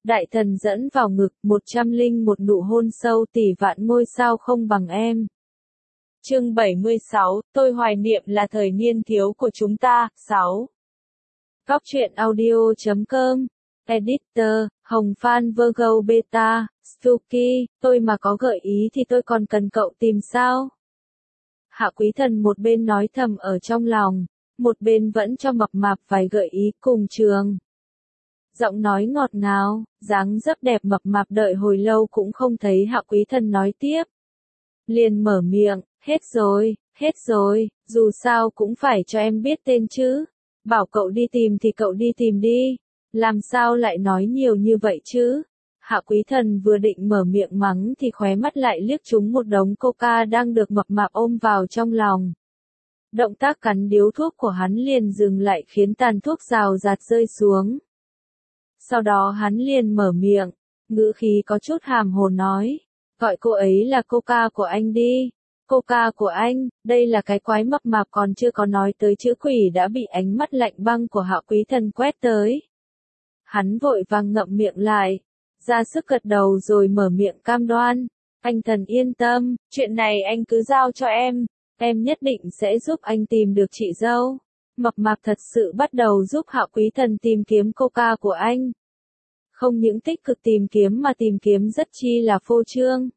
Đại thần dẫn vào ngực, 101 nụ hôn sâu, tỷ vạn ngôi sao không bằng em. Chương 76, tôi hoài niệm là thời niên thiếu của chúng ta. 6. Góc truyện audio.com. Editor, Hồng Phan Virgo Beta, Stucky, tôi mà có gợi ý thì tôi còn cần cậu tìm sao? Hạ Quý Thần một bên nói thầm ở trong lòng, một bên vẫn cho mập mạp vài gợi ý cùng trường. Giọng nói ngọt ngào, dáng dấp đẹp, mập mạp đợi hồi lâu cũng không thấy Hạ Quý Thần nói tiếp. Liền mở miệng, hết rồi, dù sao cũng phải cho em biết tên chứ. Bảo cậu đi tìm thì cậu đi tìm đi, làm sao lại nói nhiều như vậy chứ? Hạ Quý Thần vừa định mở miệng mắng thì khóe mắt lại liếc trúng một đống coca đang được mập mạp ôm vào trong lòng. Động tác cắn điếu thuốc của hắn liền dừng lại khiến tàn thuốc rào rạt rơi xuống. Sau đó hắn liền mở miệng, ngữ khí có chút hàm hồ nói, gọi cô ấy là coca của anh đi. Coca của anh, đây là cái quái mập mạp còn chưa có nói tới chữ quỷ đã bị ánh mắt lạnh băng của Hạ Quý Thần quét tới. Hắn vội vàng ngậm miệng lại, ra sức gật đầu rồi mở miệng cam đoan, anh Thần yên tâm, chuyện này anh cứ giao cho em nhất định sẽ giúp anh tìm được chị dâu. Mập mạp thật sự bắt đầu giúp Hạ Quý Thần tìm kiếm coca của anh. Không những tích cực tìm kiếm mà tìm kiếm rất chi là phô trương.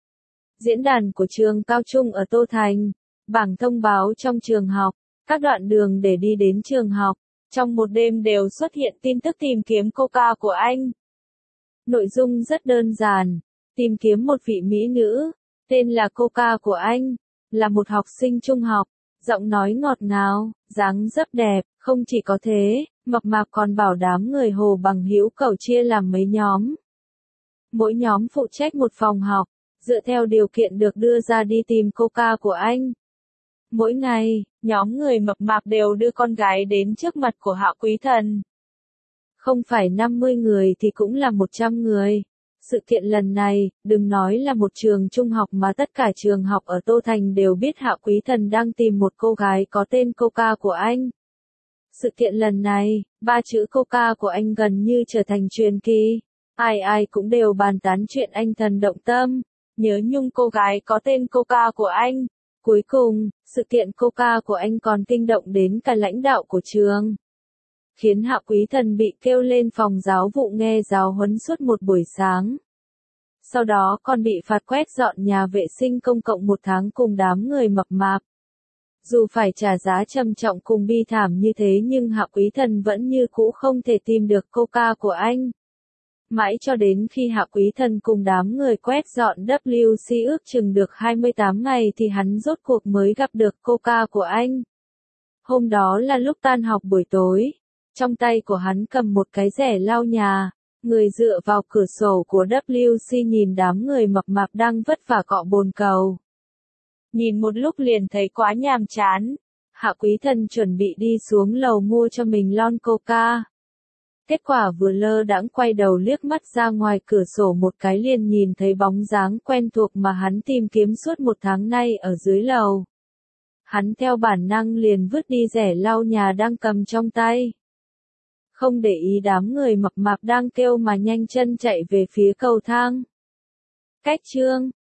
Diễn đàn của trường cao trung ở Tô Thành, bảng thông báo trong trường học, các đoạn đường để đi đến trường học, trong một đêm đều xuất hiện tin tức tìm kiếm coca của anh. Nội dung rất đơn giản, tìm kiếm một vị mỹ nữ, tên là coca của anh, là một học sinh trung học, giọng nói ngọt ngào, dáng dấp đẹp, không chỉ có thế, mập mạp còn bảo đám người Hồ Bằng Hữu Cầu chia làm mấy nhóm. Mỗi nhóm phụ trách một phòng học, dựa theo điều kiện được đưa ra đi tìm coca của anh. Mỗi ngày, nhóm người mập mạp đều đưa con gái đến trước mặt của Hạ Quý Thần. Không phải 50 người thì cũng là 100 người. Sự kiện lần này, đừng nói là một trường trung học mà tất cả trường học ở Tô Thành đều biết Hạ Quý Thần đang tìm một cô gái có tên coca của anh. Sự kiện lần này, 3 chữ coca của anh gần như trở thành truyền kỳ. Ai cũng đều bàn tán chuyện anh thần động tâm, nhớ nhung cô gái có tên coca của anh. Cuối cùng, sự kiện coca của anh còn kinh động đến cả lãnh đạo của trường. Khiến Hạ Quý Thần bị kêu lên phòng giáo vụ nghe giáo huấn suốt một buổi sáng. Sau đó còn bị phạt quét dọn nhà vệ sinh công cộng 1 tháng cùng đám người mập mạp. Dù phải trả giá trầm trọng cùng bi thảm như thế nhưng Hạ Quý Thần vẫn như cũ không thể tìm được coca của anh. Mãi cho đến khi Hạ Quý Thần cùng đám người quét dọn WC ước chừng được 28 ngày thì hắn rốt cuộc mới gặp được coca của anh. Hôm đó là lúc tan học buổi tối. Trong tay của hắn cầm một cái rẻ lau nhà, người dựa vào cửa sổ của WC nhìn đám người mập mạp đang vất vả cọ bồn cầu. Nhìn một lúc liền thấy quá nhàm chán. Hạ Quý Thần chuẩn bị đi xuống lầu mua cho mình lon coca. Kết quả vừa lơ đãng quay đầu liếc mắt ra ngoài cửa sổ một cái liền nhìn thấy bóng dáng quen thuộc mà hắn tìm kiếm suốt 1 tháng nay ở dưới lầu. Hắn theo bản năng liền vứt đi rẻ lau nhà đang cầm trong tay. Không để ý đám người mập mạp đang kêu mà nhanh chân chạy về phía cầu thang. Cách chương